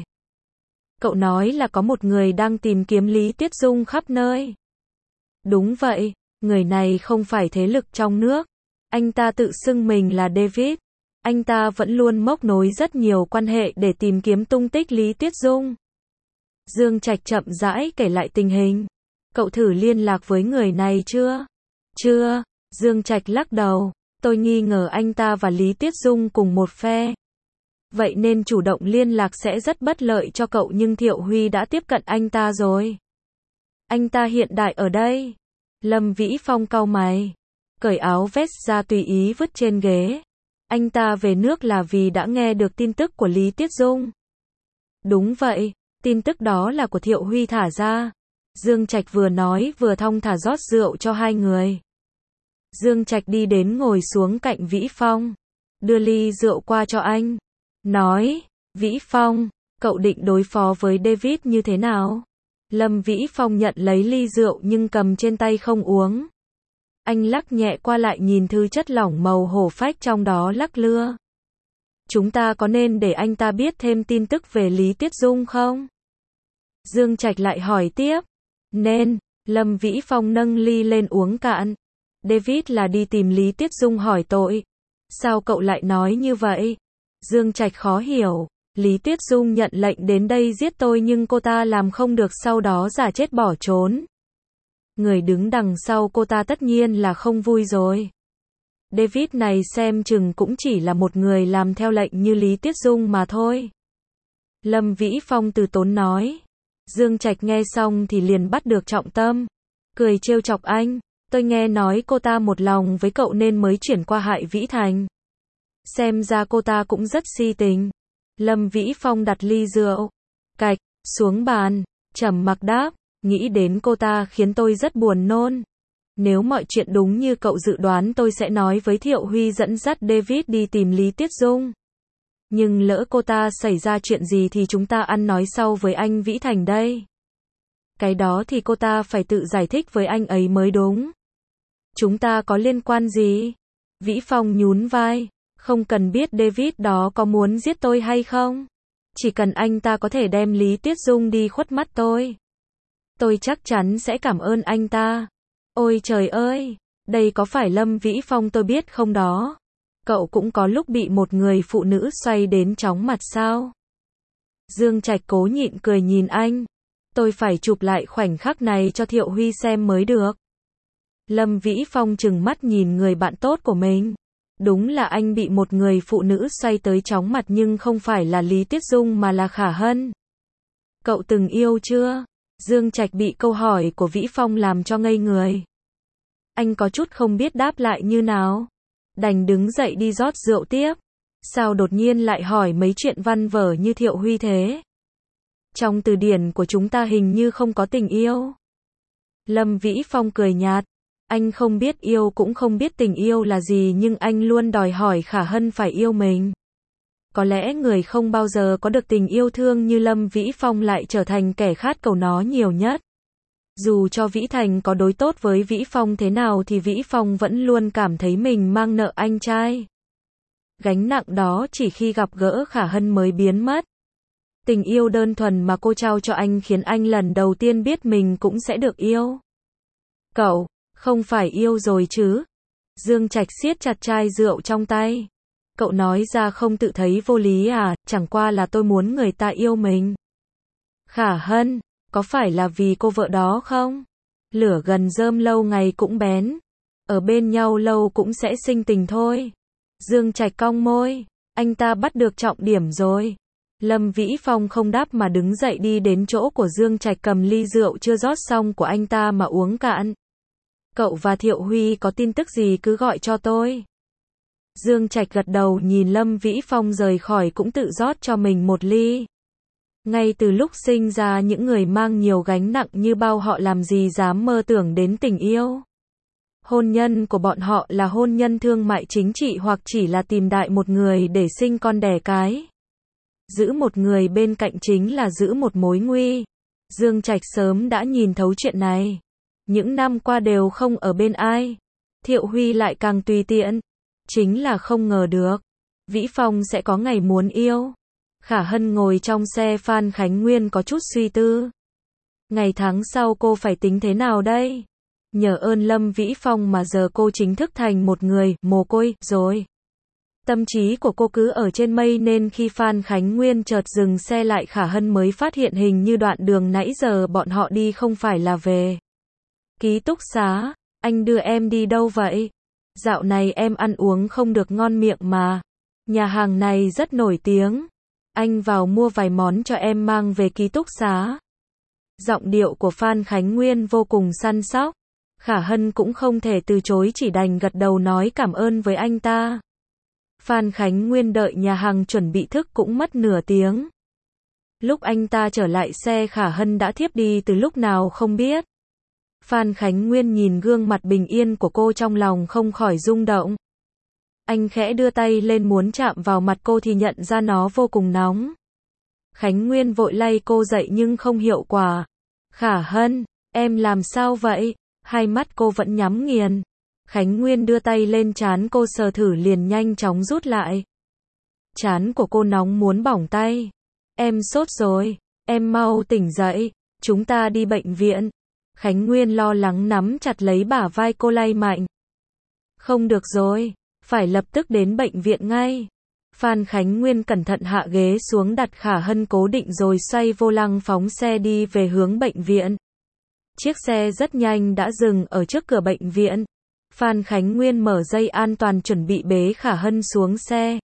Cậu nói là có một người đang tìm kiếm Lý Tuyết Dung khắp nơi. Đúng vậy, người này không phải thế lực trong nước. Anh ta tự xưng mình là David. Anh ta vẫn luôn móc nối rất nhiều quan hệ để tìm kiếm tung tích Lý Tuyết Dung. Dương Trạch chậm rãi kể lại tình hình. Cậu thử liên lạc với người này chưa? Chưa, Dương Trạch lắc đầu. Tôi nghi ngờ anh ta và Lý Tuyết Dung cùng một phe. Vậy nên chủ động liên lạc sẽ rất bất lợi cho cậu nhưng Thiệu Huy đã tiếp cận anh ta rồi. Anh ta hiện đại ở đây. Lâm Vĩ Phong cau mày. Cởi áo vest ra tùy ý vứt trên ghế. Anh ta về nước là vì đã nghe được tin tức của Lý Tuyết Dung. Đúng vậy, tin tức đó là của Thiệu Huy thả ra. Dương Trạch vừa nói vừa thong thả rót rượu cho hai người. Dương Trạch đi đến ngồi xuống cạnh Vĩ Phong. Đưa ly rượu qua cho anh. Nói, Vĩ Phong, cậu định đối phó với David như thế nào? Lâm Vĩ Phong nhận lấy ly rượu nhưng cầm trên tay không uống. Anh lắc nhẹ qua lại nhìn thứ chất lỏng màu hổ phách trong đó lắc lưa. Chúng ta có nên để anh ta biết thêm tin tức về Lý Tuyết Dung không? Dương Trạch lại hỏi tiếp. Nên, Lâm Vĩ Phong nâng ly lên uống cạn. David là đi tìm Lý Tuyết Dung hỏi tội. Sao cậu lại nói như vậy? Dương Trạch khó hiểu. Lý Tuyết Dung nhận lệnh đến đây giết tôi nhưng cô ta làm không được sau đó giả chết bỏ trốn. Người đứng đằng sau cô ta tất nhiên là không vui rồi. David này xem chừng cũng chỉ là một người làm theo lệnh như Lý Tuyết Dung mà thôi. Lâm Vĩ Phong từ tốn nói. Dương Trạch nghe xong thì liền bắt được trọng tâm. Cười trêu chọc anh. Tôi nghe nói cô ta một lòng với cậu nên mới chuyển qua Hại Vĩ Thành. Xem ra cô ta cũng rất si tình. Lâm Vĩ Phong đặt ly rượu cạch xuống bàn, trầm mặc đáp, nghĩ đến cô ta khiến tôi rất buồn nôn. Nếu mọi chuyện đúng như cậu dự đoán tôi sẽ nói với Thiệu Huy dẫn dắt David đi tìm Lý Tuyết Dung. Nhưng lỡ cô ta xảy ra chuyện gì thì chúng ta ăn nói sau với anh Vĩ Thành đây. Cái đó thì cô ta phải tự giải thích với anh ấy mới đúng. Chúng ta có liên quan gì? Vĩ Phong nhún vai. Không cần biết David đó có muốn giết tôi hay không. Chỉ cần anh ta có thể đem Lý Tuyết Dung đi khuất mắt tôi. Tôi chắc chắn sẽ cảm ơn anh ta. Ôi trời ơi, đây có phải Lâm Vĩ Phong tôi biết không đó? Cậu cũng có lúc bị một người phụ nữ xoay đến chóng mặt sao? Dương Trạch cố nhịn cười nhìn anh. Tôi phải chụp lại khoảnh khắc này cho Thiệu Huy xem mới được. Lâm Vĩ Phong trừng mắt nhìn người bạn tốt của mình. Đúng là anh bị một người phụ nữ xoay tới chóng mặt nhưng không phải là Lý Tuyết Dung mà là Khả Hân. Cậu từng yêu chưa? Dương Trạch bị câu hỏi của Vĩ Phong làm cho ngây người. Anh có chút không biết đáp lại như nào. Đành đứng dậy đi rót rượu tiếp. Sao đột nhiên lại hỏi mấy chuyện văn vở như Thiệu Huy thế? Trong từ điển của chúng ta hình như không có tình yêu. Lâm Vĩ Phong cười nhạt. Anh không biết yêu cũng không biết tình yêu là gì nhưng anh luôn đòi hỏi Khả Hân phải yêu mình. Có lẽ người không bao giờ có được tình yêu thương như Lâm Vĩ Phong lại trở thành kẻ khát cầu nó nhiều nhất. Dù cho Vĩ Thành có đối tốt với Vĩ Phong thế nào thì Vĩ Phong vẫn luôn cảm thấy mình mang nợ anh trai. Gánh nặng đó chỉ khi gặp gỡ Khả Hân mới biến mất. Tình yêu đơn thuần mà cô trao cho anh khiến anh lần đầu tiên biết mình cũng sẽ được yêu. Cậu, không phải yêu rồi chứ? Dương Trạch siết chặt chai rượu trong tay. Cậu nói ra không tự thấy vô lý à, chẳng qua là tôi muốn người ta yêu mình. Khả Hân, có phải là vì cô vợ đó không? Lửa gần rơm lâu ngày cũng bén. Ở bên nhau lâu cũng sẽ sinh tình thôi. Dương Trạch cong môi. Anh ta bắt được trọng điểm rồi. Lâm Vĩ Phong không đáp mà đứng dậy đi đến chỗ của Dương Trạch, cầm ly rượu chưa rót xong của anh ta mà uống cạn. Cậu và Thiệu Huy có tin tức gì cứ gọi cho tôi. Dương Trạch gật đầu nhìn Lâm Vĩ Phong rời khỏi cũng tự rót cho mình một ly. Ngay từ lúc sinh ra những người mang nhiều gánh nặng như bao họ làm gì dám mơ tưởng đến tình yêu. Hôn nhân của bọn họ là hôn nhân thương mại chính trị hoặc chỉ là tìm đại một người để sinh con đẻ cái. Giữ một người bên cạnh chính là giữ một mối nguy. Dương Trạch sớm đã nhìn thấu chuyện này. Những năm qua đều không ở bên ai. Thiệu Huy lại càng tùy tiện. Chính là không ngờ được. Vĩ Phong sẽ có ngày muốn yêu. Khả Hân ngồi trong xe Phan Khánh Nguyên có chút suy tư. Ngày tháng sau cô phải tính thế nào đây? Nhờ ơn Lâm Vĩ Phong mà giờ cô chính thức thành một người mồ côi rồi. Tâm trí của cô cứ ở trên mây nên khi Phan Khánh Nguyên chợt dừng xe lại, Khả Hân mới phát hiện hình như đoạn đường nãy giờ bọn họ đi không phải là về ký túc xá. Anh đưa em đi đâu vậy? Dạo này em ăn uống không được ngon miệng mà. Nhà hàng này rất nổi tiếng. Anh vào mua vài món cho em mang về ký túc xá. Giọng điệu của Phan Khánh Nguyên vô cùng săn sóc. Khả Hân cũng không thể từ chối, chỉ đành gật đầu nói cảm ơn với anh ta. Phan Khánh Nguyên đợi nhà hàng chuẩn bị thức cũng mất nửa tiếng. Lúc anh ta trở lại xe, Khả Hân đã thiếp đi từ lúc nào không biết. Phan Khánh Nguyên nhìn gương mặt bình yên của cô trong lòng không khỏi rung động. Anh khẽ đưa tay lên muốn chạm vào mặt cô thì nhận ra nó vô cùng nóng. Khánh Nguyên vội lay cô dậy nhưng không hiệu quả. Khả Hân, em làm sao vậy? Hai mắt cô vẫn nhắm nghiền. Khánh Nguyên đưa tay lên trán cô sờ thử liền nhanh chóng rút lại. Trán của cô nóng muốn bỏng tay. Em sốt rồi, em mau tỉnh dậy, chúng ta đi bệnh viện. Khánh Nguyên lo lắng nắm chặt lấy bả vai cô lay mạnh. Không được rồi, phải lập tức đến bệnh viện ngay. Phan Khánh Nguyên cẩn thận hạ ghế xuống đặt Khả Hân cố định rồi xoay vô lăng phóng xe đi về hướng bệnh viện. Chiếc xe rất nhanh đã dừng ở trước cửa bệnh viện. Phan Khánh Nguyên mở dây an toàn chuẩn bị bế Khả Hân xuống xe.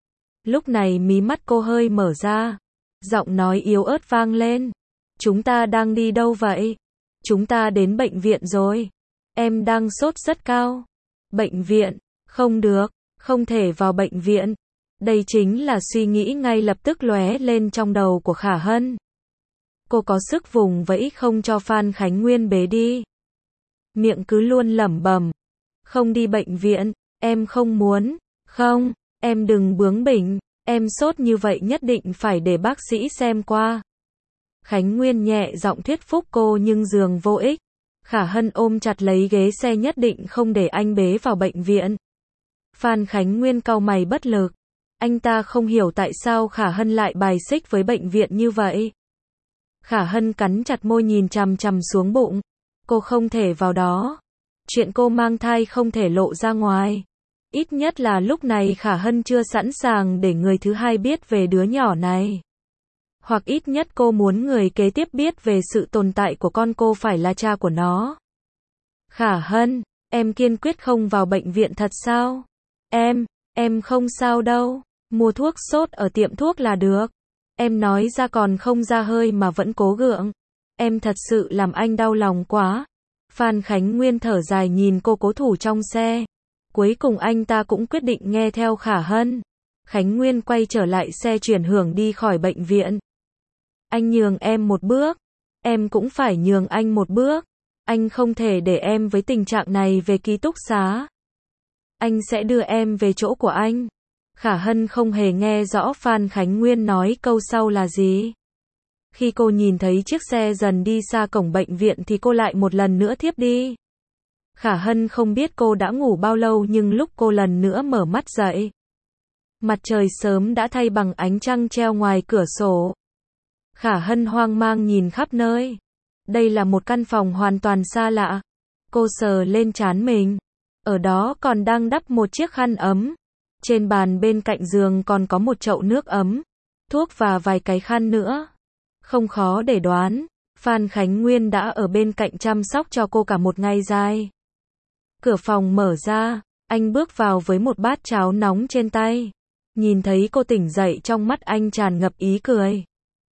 Lúc này mí mắt cô hơi mở ra. Giọng nói yếu ớt vang lên. Chúng ta đang đi đâu vậy? Chúng ta đến bệnh viện rồi. Em đang sốt rất cao. Bệnh viện? Không được, không thể vào bệnh viện. Đây chính là suy nghĩ ngay lập tức lóe lên trong đầu của Khả Hân. Cô có sức vùng vẫy không cho Phan Khánh Nguyên bế đi. Miệng cứ luôn lẩm bẩm. Không đi bệnh viện, em không muốn. Không, em đừng bướng bỉnh. Em sốt như vậy nhất định phải để bác sĩ xem qua. Khánh Nguyên nhẹ giọng thuyết phục cô nhưng giường vô ích. Khả Hân ôm chặt lấy ghế xe nhất định không để anh bế vào bệnh viện. Phan Khánh Nguyên cau mày bất lực. Anh ta không hiểu tại sao Khả Hân lại bài xích với bệnh viện như vậy. Khả Hân cắn chặt môi nhìn chằm chằm xuống bụng. Cô không thể vào đó. Chuyện cô mang thai không thể lộ ra ngoài. Ít nhất là lúc này Khả Hân chưa sẵn sàng để người thứ hai biết về đứa nhỏ này. Hoặc ít nhất cô muốn người kế tiếp biết về sự tồn tại của con cô phải là cha của nó. Khả Hân, em kiên quyết không vào bệnh viện thật sao? Em, em không sao đâu. Mua thuốc sốt ở tiệm thuốc là được. Em nói ra còn không ra hơi mà vẫn cố gượng. Em thật sự làm anh đau lòng quá. Phan Khánh Nguyên thở dài nhìn cô cố thủ trong xe. Cuối cùng anh ta cũng quyết định nghe theo Khả Hân. Khánh Nguyên quay trở lại xe chuyển hưởng đi khỏi bệnh viện. Anh nhường em một bước. Em cũng phải nhường anh một bước. Anh không thể để em với tình trạng này về ký túc xá. Anh sẽ đưa em về chỗ của anh. Khả Hân không hề nghe rõ Phan Khánh Nguyên nói câu sau là gì. Khi cô nhìn thấy chiếc xe dần đi xa cổng bệnh viện thì cô lại một lần nữa thiếp đi. Khả Hân không biết cô đã ngủ bao lâu nhưng lúc cô lần nữa mở mắt dậy, mặt trời sớm đã thay bằng ánh trăng treo ngoài cửa sổ. Khả Hân hoang mang nhìn khắp nơi. Đây là một căn phòng hoàn toàn xa lạ. Cô sờ lên trán mình. Ở đó còn đang đắp một chiếc khăn ấm. Trên bàn bên cạnh giường còn có một chậu nước ấm, thuốc và vài cái khăn nữa. Không khó để đoán, Phan Khánh Nguyên đã ở bên cạnh chăm sóc cho cô cả một ngày dài. Cửa phòng mở ra, anh bước vào với một bát cháo nóng trên tay. Nhìn thấy cô tỉnh dậy, trong mắt anh tràn ngập ý cười.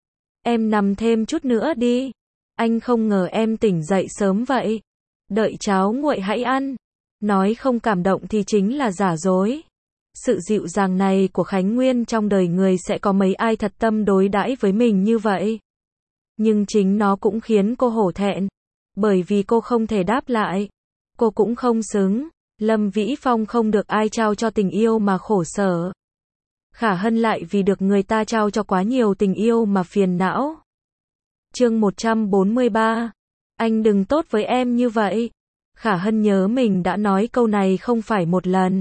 Em nằm thêm chút nữa đi. Anh không ngờ em tỉnh dậy sớm vậy. Đợi cháo nguội hãy ăn. Nói không cảm động thì chính là giả dối. Sự dịu dàng này của Khánh Nguyên, trong đời người sẽ có mấy ai thật tâm đối đãi với mình như vậy. Nhưng chính nó cũng khiến cô hổ thẹn. Bởi vì cô không thể đáp lại. Cô cũng không xứng. Lâm Vĩ Phong không được ai trao cho tình yêu mà khổ sở. Khả Hân lại vì được người ta trao cho quá nhiều tình yêu mà phiền não. Chương một trăm bốn mươi ba. Anh đừng tốt với em như vậy. Khả Hân nhớ mình đã nói câu này không phải một lần,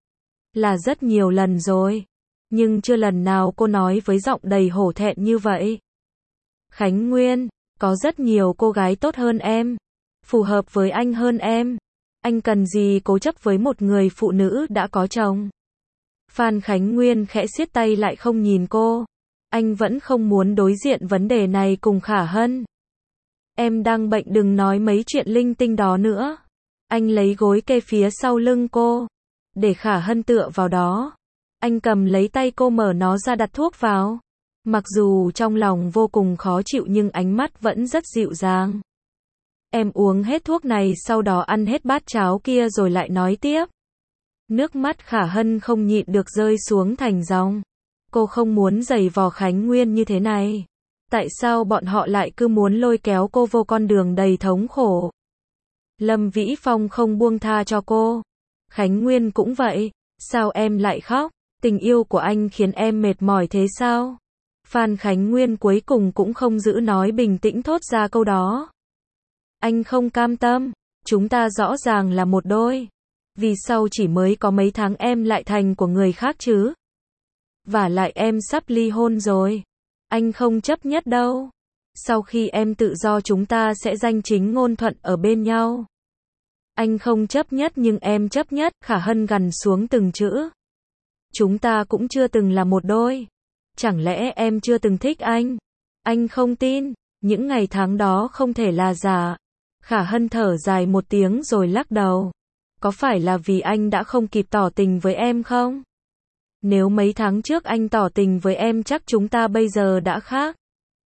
là rất nhiều lần rồi. Nhưng chưa lần nào cô nói với giọng đầy hổ thẹn như vậy. Khánh Nguyên, có rất nhiều cô gái tốt hơn em, phù hợp với anh hơn em. Anh cần gì cố chấp với một người phụ nữ đã có chồng? Phan Khánh Nguyên khẽ siết tay lại không nhìn cô. Anh vẫn không muốn đối diện vấn đề này cùng Khả Hân. Em đang bệnh, đừng nói mấy chuyện linh tinh đó nữa. Anh lấy gối kê phía sau lưng cô, để Khả Hân tựa vào đó. Anh cầm lấy tay cô mở nó ra, đặt thuốc vào. Mặc dù trong lòng vô cùng khó chịu nhưng ánh mắt vẫn rất dịu dàng. Em uống hết thuốc này, sau đó ăn hết bát cháo kia rồi lại nói tiếp. Nước mắt Khả Hân không nhịn được rơi xuống thành dòng. Cô không muốn giày vò Khánh Nguyên như thế này. Tại sao bọn họ lại cứ muốn lôi kéo cô vô con đường đầy thống khổ? Lâm Vĩ Phong không buông tha cho cô. Khánh Nguyên cũng vậy. Sao em lại khóc? Tình yêu của anh khiến em mệt mỏi thế sao? Phan Khánh Nguyên cuối cùng cũng không giữ nói bình tĩnh thốt ra câu đó. Anh không cam tâm. Chúng ta rõ ràng là một đôi. Vì sao chỉ mới có mấy tháng em lại thành của người khác chứ? Vả lại em sắp ly hôn rồi. Anh không chấp nhất đâu. Sau khi em tự do chúng ta sẽ danh chính ngôn thuận ở bên nhau. Anh không chấp nhất nhưng em chấp nhất. Khả Hân gằn xuống từng chữ. Chúng ta cũng chưa từng là một đôi. Chẳng lẽ em chưa từng thích anh? Anh không tin. Những ngày tháng đó không thể là giả. Khả Hân thở dài một tiếng rồi lắc đầu. Có phải là vì anh đã không kịp tỏ tình với em không? Nếu mấy tháng trước anh tỏ tình với em chắc chúng ta bây giờ đã khác.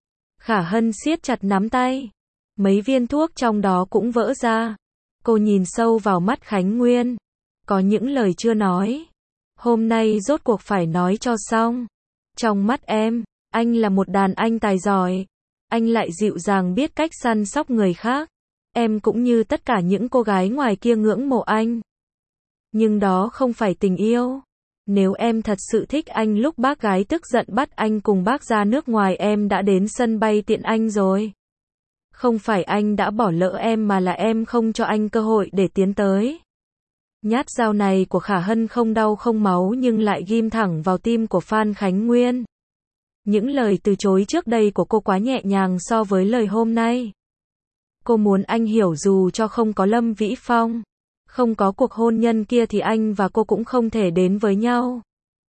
Khả Hân siết chặt nắm tay. Mấy viên thuốc trong đó cũng vỡ ra. Cô nhìn sâu vào mắt Khánh Nguyên. Có những lời chưa nói. Hôm nay rốt cuộc phải nói cho xong. Trong mắt em, anh là một đàn anh tài giỏi. Anh lại dịu dàng biết cách săn sóc người khác. Em cũng như tất cả những cô gái ngoài kia ngưỡng mộ anh. Nhưng đó không phải tình yêu. Nếu em thật sự thích anh, lúc bác gái tức giận bắt anh cùng bác ra nước ngoài em đã đến sân bay tiện anh rồi. Không phải anh đã bỏ lỡ em mà là em không cho anh cơ hội để tiến tới. Nhát dao này của Khả Hân không đau không máu nhưng lại ghim thẳng vào tim của Phan Khánh Nguyên. Những lời từ chối trước đây của cô quá nhẹ nhàng so với lời hôm nay. Cô muốn anh hiểu dù cho không có Lâm Vĩ Phong, không có cuộc hôn nhân kia thì anh và cô cũng không thể đến với nhau.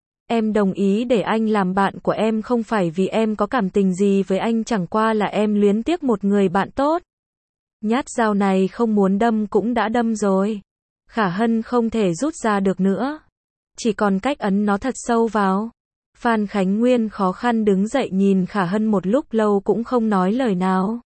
Em đồng ý để anh làm bạn của em không phải vì em có cảm tình gì với anh, chẳng qua là em luyến tiếc một người bạn tốt. Nhát dao này không muốn đâm cũng đã đâm rồi. Khả Hân không thể rút ra được nữa. Chỉ còn cách ấn nó thật sâu vào. Phan Khánh Nguyên khó khăn đứng dậy nhìn Khả Hân một lúc lâu cũng không nói lời nào.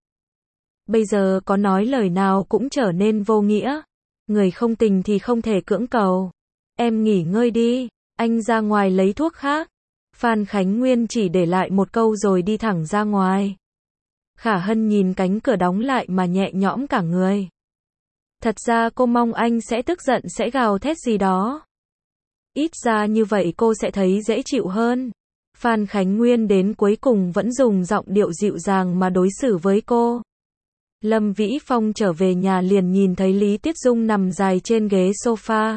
Bây giờ có nói lời nào cũng trở nên vô nghĩa. Người không tình thì không thể cưỡng cầu. Em nghỉ ngơi đi, anh ra ngoài lấy thuốc khác. Phan Khánh Nguyên chỉ để lại một câu rồi đi thẳng ra ngoài. Khả Hân nhìn cánh cửa đóng lại mà nhẹ nhõm cả người. Thật ra cô mong anh sẽ tức giận, sẽ gào thét gì đó. Ít ra như vậy cô sẽ thấy dễ chịu hơn. Phan Khánh Nguyên đến cuối cùng vẫn dùng giọng điệu dịu dàng mà đối xử với cô. Lâm Vĩ Phong trở về nhà liền nhìn thấy Lý Tiết Dung nằm dài trên ghế sofa.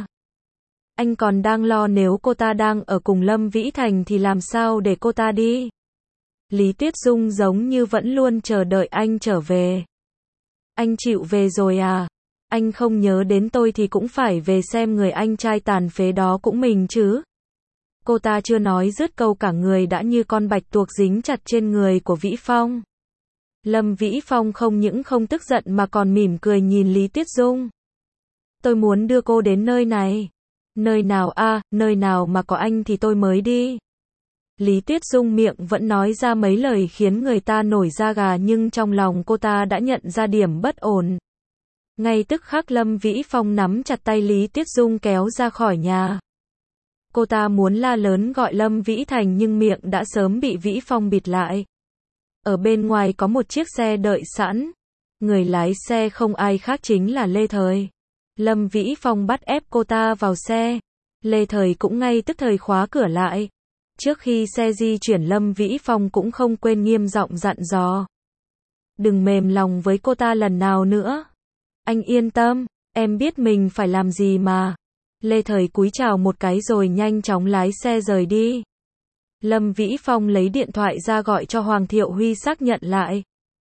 Anh còn đang lo nếu cô ta đang ở cùng Lâm Vĩ Thành thì làm sao để cô ta đi. Lý Tuyết Dung giống như vẫn luôn chờ đợi anh trở về. Anh chịu về rồi à? Anh không nhớ đến tôi thì cũng phải về xem người anh trai tàn phế đó cũng mình chứ. Cô ta chưa nói dứt câu cả người đã như con bạch tuộc dính chặt trên người của Vĩ Phong. Lâm Vĩ Phong không những không tức giận mà còn mỉm cười nhìn Lý Tuyết Dung. Tôi muốn đưa cô đến nơi này. Nơi nào a, à, nơi nào mà có anh thì tôi mới đi. Lý Tuyết Dung miệng vẫn nói ra mấy lời khiến người ta nổi da gà nhưng trong lòng cô ta đã nhận ra điểm bất ổn. Ngay tức khắc Lâm Vĩ Phong nắm chặt tay Lý Tuyết Dung kéo ra khỏi nhà. Cô ta muốn la lớn gọi Lâm Vĩ Thành nhưng miệng đã sớm bị Vĩ Phong bịt lại. Ở bên ngoài có một chiếc xe đợi sẵn. Người lái xe không ai khác chính là Lê Thời. Lâm Vĩ Phong bắt ép cô ta vào xe. Lê Thời cũng ngay tức thời khóa cửa lại. Trước khi xe di chuyển Lâm Vĩ Phong cũng không quên nghiêm giọng dặn dò. Đừng mềm lòng với cô ta lần nào nữa. Anh yên tâm, em biết mình phải làm gì mà. Lê Thời cúi chào một cái rồi nhanh chóng lái xe rời đi. Lâm Vĩ Phong lấy điện thoại ra gọi cho Hoàng Thiệu Huy xác nhận lại.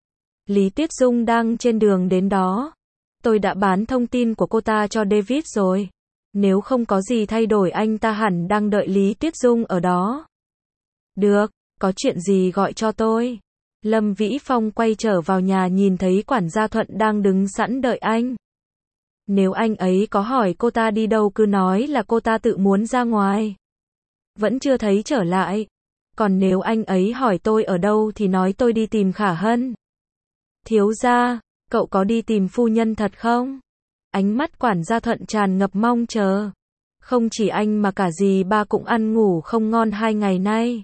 Lý Tuyết Dung đang trên đường đến đó. Tôi đã bán thông tin của cô ta cho David rồi. Nếu không có gì thay đổi anh ta hẳn đang đợi Lý Tuyết Dung ở đó. Được, có chuyện gì gọi cho tôi. Lâm Vĩ Phong quay trở vào nhà nhìn thấy quản gia Thuận đang đứng sẵn đợi anh. Nếu anh ấy có hỏi cô ta đi đâu cứ nói là cô ta tự muốn ra ngoài. Vẫn chưa thấy trở lại. Còn nếu anh ấy hỏi tôi ở đâu thì nói tôi đi tìm Khả Hân. Thiếu gia, cậu có đi tìm phu nhân thật không? Ánh mắt quản gia Thuận tràn ngập mong chờ. Không chỉ anh mà cả dì ba cũng ăn ngủ không ngon hai ngày nay.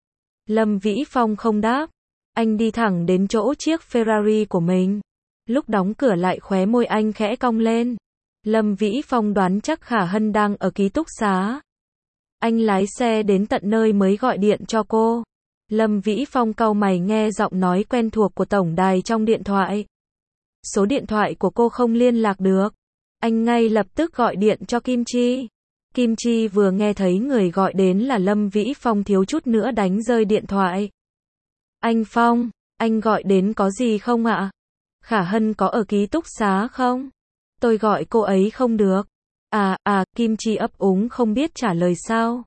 Lâm Vĩ Phong không đáp. Anh đi thẳng đến chỗ chiếc Ferrari của mình. Lúc đóng cửa lại khóe môi anh khẽ cong lên. Lâm Vĩ Phong đoán chắc Khả Hân đang ở ký túc xá. Anh lái xe đến tận nơi mới gọi điện cho cô. Lâm Vĩ Phong cau mày nghe giọng nói quen thuộc của tổng đài trong điện thoại. Số điện thoại của cô không liên lạc được. Anh ngay lập tức gọi điện cho Kim Chi. Kim Chi vừa nghe thấy người gọi đến là Lâm Vĩ Phong thiếu chút nữa đánh rơi điện thoại. Anh Phong, anh gọi đến có gì không ạ? Khả Hân có ở ký túc xá không? Tôi gọi cô ấy không được. À, à, Kim Chi ấp úng không biết trả lời sao.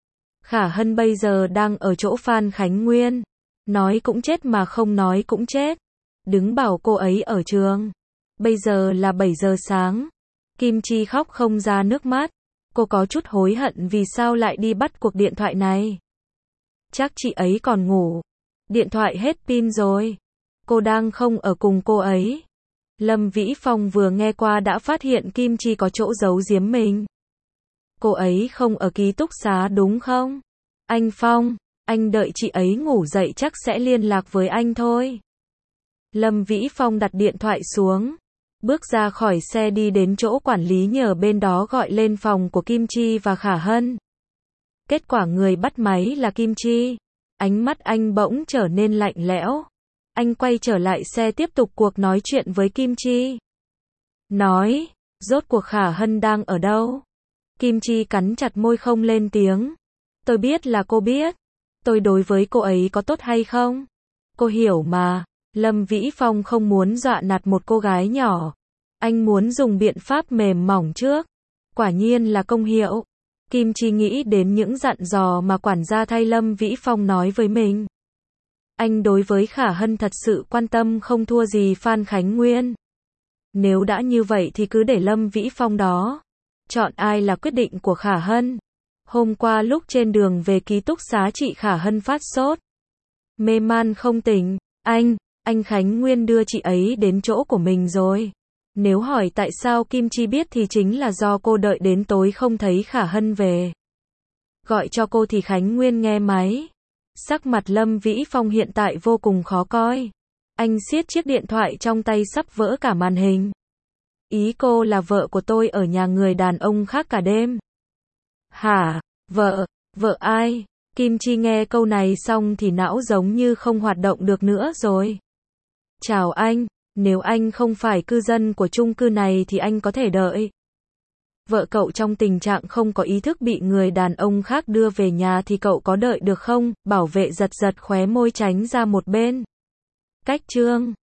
Khả Hân bây giờ đang ở chỗ Phan Khánh Nguyên. Nói cũng chết mà không nói cũng chết. Đứng bảo cô ấy ở trường. Bây giờ là bảy giờ sáng. Kim Chi khóc không ra nước mắt. Cô có chút hối hận vì sao lại đi bắt cuộc điện thoại này. Chắc chị ấy còn ngủ. Điện thoại hết pin rồi. Cô đang không ở cùng cô ấy. Lâm Vĩ Phong vừa nghe qua đã phát hiện Kim Chi có chỗ giấu giếm mình. Cô ấy không ở ký túc xá đúng không? Anh Phong, anh đợi chị ấy ngủ dậy chắc sẽ liên lạc với anh thôi. Lâm Vĩ Phong đặt điện thoại xuống. Bước ra khỏi xe đi đến chỗ quản lý nhờ bên đó gọi lên phòng của Kim Chi và Khả Hân. Kết quả người bắt máy là Kim Chi. Ánh mắt anh bỗng trở nên lạnh lẽo. Anh quay trở lại xe tiếp tục cuộc nói chuyện với Kim Chi. Nói, rốt cuộc Khả Hân đang ở đâu? Kim Chi cắn chặt môi không lên tiếng. Tôi biết là cô biết. Tôi đối với cô ấy có tốt hay không? Cô hiểu mà. Lâm Vĩ Phong không muốn dọa nạt một cô gái nhỏ. Anh muốn dùng biện pháp mềm mỏng trước. Quả nhiên là công hiệu. Kim Chi nghĩ đến những dặn dò mà quản gia thay Lâm Vĩ Phong nói với mình. Anh đối với Khả Hân thật sự quan tâm không thua gì Phan Khánh Nguyên. Nếu đã như vậy thì cứ để Lâm Vĩ Phong đó. Chọn ai là quyết định của Khả Hân. Hôm qua lúc trên đường về ký túc xá chị Khả Hân phát sốt. Mê man không tỉnh. Anh, anh Khánh Nguyên đưa chị ấy đến chỗ của mình rồi. Nếu hỏi tại sao Kim Chi biết thì chính là do cô đợi đến tối không thấy Khả Hân về. Gọi cho cô thì Khánh Nguyên nghe máy. Sắc mặt Lâm Vĩ Phong hiện tại vô cùng khó coi. Anh siết chiếc điện thoại trong tay sắp vỡ cả màn hình. Ý cô là vợ của tôi ở nhà người đàn ông khác cả đêm. Hả? Vợ? Vợ ai? Kim Chi nghe câu này xong thì não giống như không hoạt động được nữa rồi. Chào anh, nếu anh không phải cư dân của chung cư này thì anh có thể đợi. vợ cậu trong tình trạng không có ý thức bị người đàn ông khác đưa về nhà thì cậu có đợi được không? Bảo vệ giật giật khóe môi tránh ra một bên. Cách chương